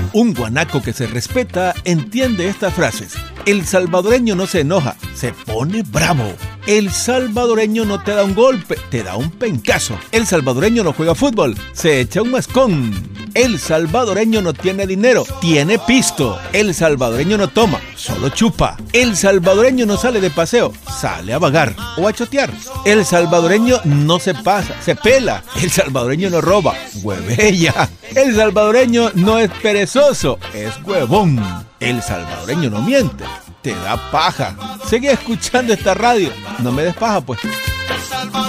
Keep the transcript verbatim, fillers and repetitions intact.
Un guanaco que se respeta entiende estas frases. El salvadoreño no se enoja, se pone bravo. El salvadoreño no te da un golpe, te da un pencazo. El salvadoreño no juega fútbol, se echa un mascón. El salvadoreño no tiene dinero, tiene pisto. El salvadoreño no toma, solo chupa. El salvadoreño no sale de paseo, sale a vagar o a chotear. El salvadoreño no se pasa, se pela. El salvadoreño no roba, huevella. El salvadoreño no es perezoso, es huevón. El salvadoreño no miente, te da paja. Sigue escuchando esta radio, no me des paja pues.